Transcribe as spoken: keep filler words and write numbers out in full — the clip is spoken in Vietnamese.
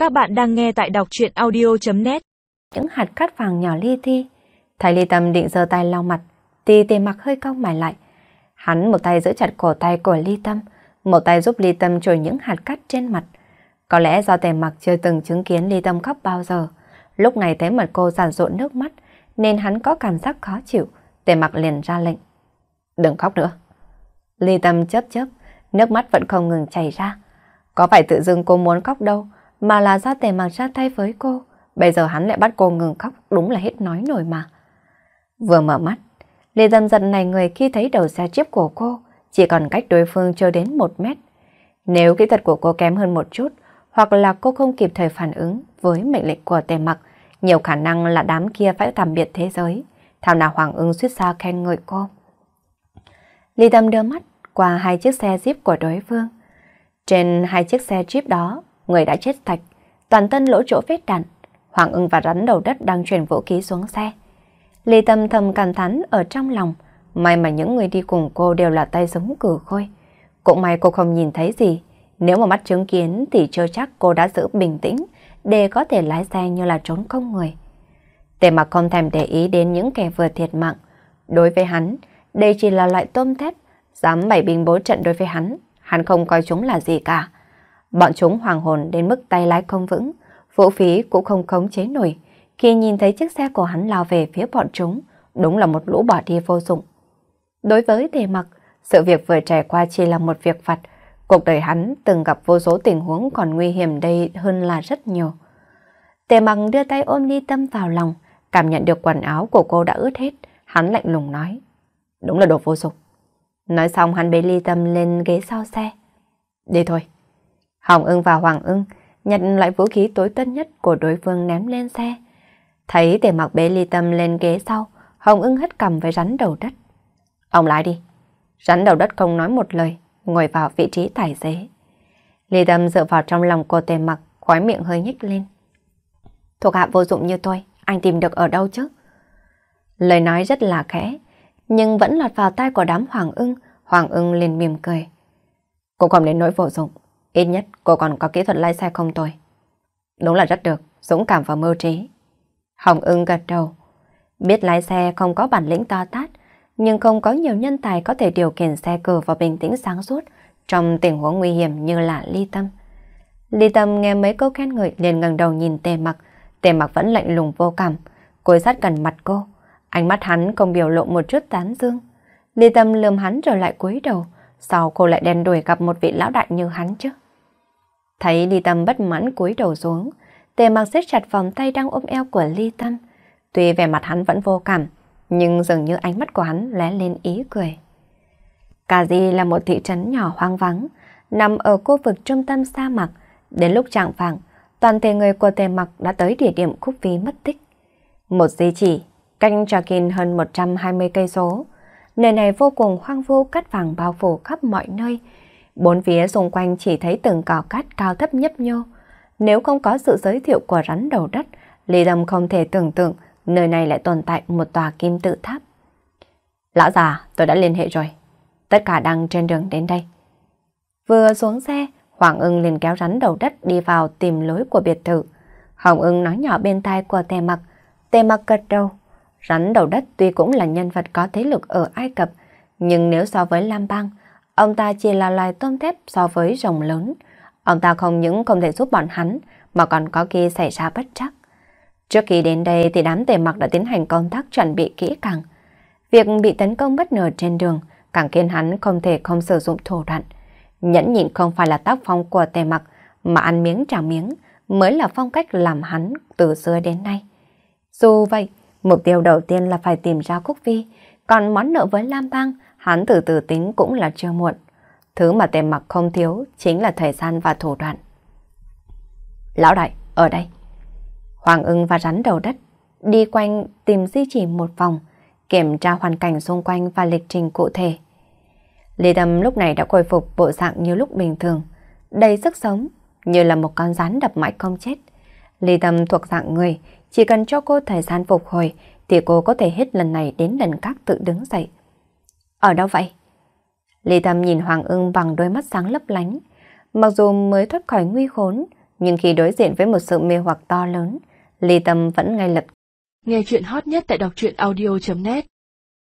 Các bạn đang nghe tại đọc truyện audio chấm net. Những hạt cát vàng nhỏ li ti. Thấy Ly Tâm định giơ tay lau mặt, thì Tề Mặc hơi cau mày lại. Hắn một tay giữ chặt cổ tay của Ly Tâm, một tay giúp Ly Tâm chùi những hạt cát trên mặt. Có lẽ do Tề Mặc chưa từng chứng kiến Ly Tâm khóc bao giờ, lúc này thấy mặt cô giàn rụa nước mắt, nên hắn có cảm giác khó chịu. Tề Mặc liền ra lệnh: đừng khóc nữa. Ly Tâm chớp chớp, nước mắt vẫn không ngừng chảy ra. Có phải tự dưng cô muốn khóc đâu, mà là do Tề Mặc ra tay với cô. Bây giờ hắn lại bắt cô ngừng khóc, đúng là hết nói nổi mà. Vừa mở mắt, Ly Tâm giật này người khi thấy đầu xe jeep của cô chỉ còn cách đối phương chưa đến một mét. Nếu kỹ thuật của cô kém hơn một chút, hoặc là cô không kịp thời phản ứng với mệnh lệnh của Tề Mặc, nhiều khả năng là đám kia phải tạm biệt thế giới. Thảo nào Hoàng Ưng suýt sao khen ngợi cô. Ly Tâm đưa mắt qua hai chiếc xe jeep của đối phương. Trên hai chiếc xe jeep đó, người đã chết sạch, toàn thân lỗ chỗ vết đạn. Hoàng Ưng và rắn đầu đất đang chuyển vũ khí xuống xe. Ly Tâm thầm cảm thán ở trong lòng, may mà những người đi cùng cô đều là tay súng cử khôi. Cũng may cô không nhìn thấy gì, nếu mà mắt chứng kiến thì chưa chắc cô đã giữ bình tĩnh để có thể lái xe như là trốn không người. Tề Mặc không thèm để ý đến những kẻ vừa thiệt mạng. Đối với hắn, đây chỉ là loại tôm thép, dám bày binh bố trận đối với hắn, hắn không coi chúng là gì cả. Bọn chúng hoàng hồn đến mức tay lái không vững, vũ khí cũng không khống chế nổi. Khi nhìn thấy chiếc xe của hắn lao về phía bọn chúng, đúng là một lũ bỏ đi vô dụng. Đối với Tề Mặc, sự việc vừa trải qua chỉ là một việc vặt. Cuộc đời hắn từng gặp vô số tình huống còn nguy hiểm đây hơn là rất nhiều. Tề Mặc đưa tay ôm Ly Tâm vào lòng, cảm nhận được quần áo của cô đã ướt hết, hắn lạnh lùng nói: đúng là đồ vô dụng. Nói xong hắn bế Ly Tâm lên ghế sau xe. Đi thôi. Hồng Ưng và Hoàng Ưng nhặt loại vũ khí tối tân nhất của đối phương ném lên xe. Thấy Tề Mặc bế Ly Tâm lên ghế sau, Hồng Ưng hất cằm với rắn đầu đất. Ông lái đi. Rắn đầu đất không nói một lời, ngồi vào vị trí tài xế. Ly Tâm dựa vào trong lòng của Tề Mặc, khóe miệng hơi nhếch lên. Thuộc hạ vô dụng như tôi, anh tìm được ở đâu chứ? Lời nói rất là khẽ, nhưng vẫn lọt vào tai của đám Hoàng Ưng. Hoàng Ưng liền mỉm cười. Cô không đến nỗi vô dụng, ít nhất cô còn có kỹ thuật lái xe không tồi. Đúng là rất được, dũng cảm và mưu trí. Hồng Ưng gật đầu. Biết lái xe không có bản lĩnh to tát, nhưng không có nhiều nhân tài có thể điều khiển xe cờ và bình tĩnh sáng suốt trong tình huống nguy hiểm như là Ly Tâm. Ly Tâm nghe mấy câu khen ngợi liền ngẩng đầu nhìn Tề Mặc. Tề Mặc vẫn lạnh lùng vô cảm, cúi sát gần mặt cô. Ánh mắt hắn không biểu lộ một chút tán dương. Ly Tâm lườm hắn rồi lại cúi đầu. Sao cô lại đen đuổi gặp một vị lão đại như hắn chứ? Thấy Ly Tâm bất mãn cúi đầu xuống, Tề Mặc siết chặt vòng tay đang ôm eo của Ly Tâm. Tuy vẻ mặt hắn vẫn vô cảm, nhưng dường như ánh mắt của hắn lóe lên ý cười. Cà Di là một thị trấn nhỏ hoang vắng, nằm ở khu vực trung tâm sa mạc. Đến lúc rạng vàng, toàn thể người của Tề Mặc đã tới địa điểm Khúc Phi mất tích. Một di chỉ, cách Trakin hơn một trăm hai mươi cây số. Nơi này vô cùng hoang vu, cát vàng bao phủ khắp mọi nơi. Bốn phía xung quanh chỉ thấy từng cỏ cát cao thấp nhấp nhô. Nếu không có sự giới thiệu của rắn đầu đất, Ly Tâm không thể tưởng tượng nơi này lại tồn tại một tòa kim tự tháp. Lão già, tôi đã liên hệ rồi. Tất cả đang trên đường đến đây. Vừa xuống xe, Hoàng Ưng liền kéo rắn đầu đất đi vào tìm lối của biệt thự. Hồng Ưng nói nhỏ bên tai của Tề Mặc. Tề Mặc gật đầu. Rắn đầu đất tuy cũng là nhân vật có thế lực ở Ai Cập, nhưng nếu so với Lam Bang, ông ta chỉ là loài tôm thép so với rồng lớn. Ông ta không những không thể giúp bọn hắn, mà còn có khi xảy ra bất trắc. Trước khi đến đây thì đám Tề Mặc đã tiến hành công tác chuẩn bị kỹ càng. Việc bị tấn công bất ngờ trên đường càng khiến hắn không thể không sử dụng thủ đoạn. Nhẫn nhịn không phải là tác phong của Tề Mặc, mà ăn miếng trả miếng mới là phong cách làm hắn từ xưa đến nay. Dù vậy, mục tiêu đầu tiên là phải tìm ra Khúc Phi, còn món nợ với Lam Bang hắn từ từ tính cũng là chưa muộn. Thứ mà Tề Mặc không thiếu chính là thời gian và thủ đoạn. Lão đại, ở đây. Hoàng Ưng và rắn đầu đất đi quanh tìm di chỉ một vòng, kiểm tra hoàn cảnh xung quanh và lịch trình cụ thể. Ly Tâm lúc này đã khôi phục bộ dạng như lúc bình thường, đầy sức sống, như là một con rắn đập mãi không chết. Ly Tâm thuộc dạng người, chỉ cần cho cô thời gian phục hồi thì cô có thể hết lần này đến lần khác tự đứng dậy. Ở đâu vậy? Ly Tâm nhìn Hoàng Ưng bằng đôi mắt sáng lấp lánh. Mặc dù mới thoát khỏi nguy khốn, Nhưng khi đối diện với một sự mê hoặc to lớn, Ly Tâm vẫn ngay lập. Nghe chuyện hot nhất tại đọc truyện audio chấm net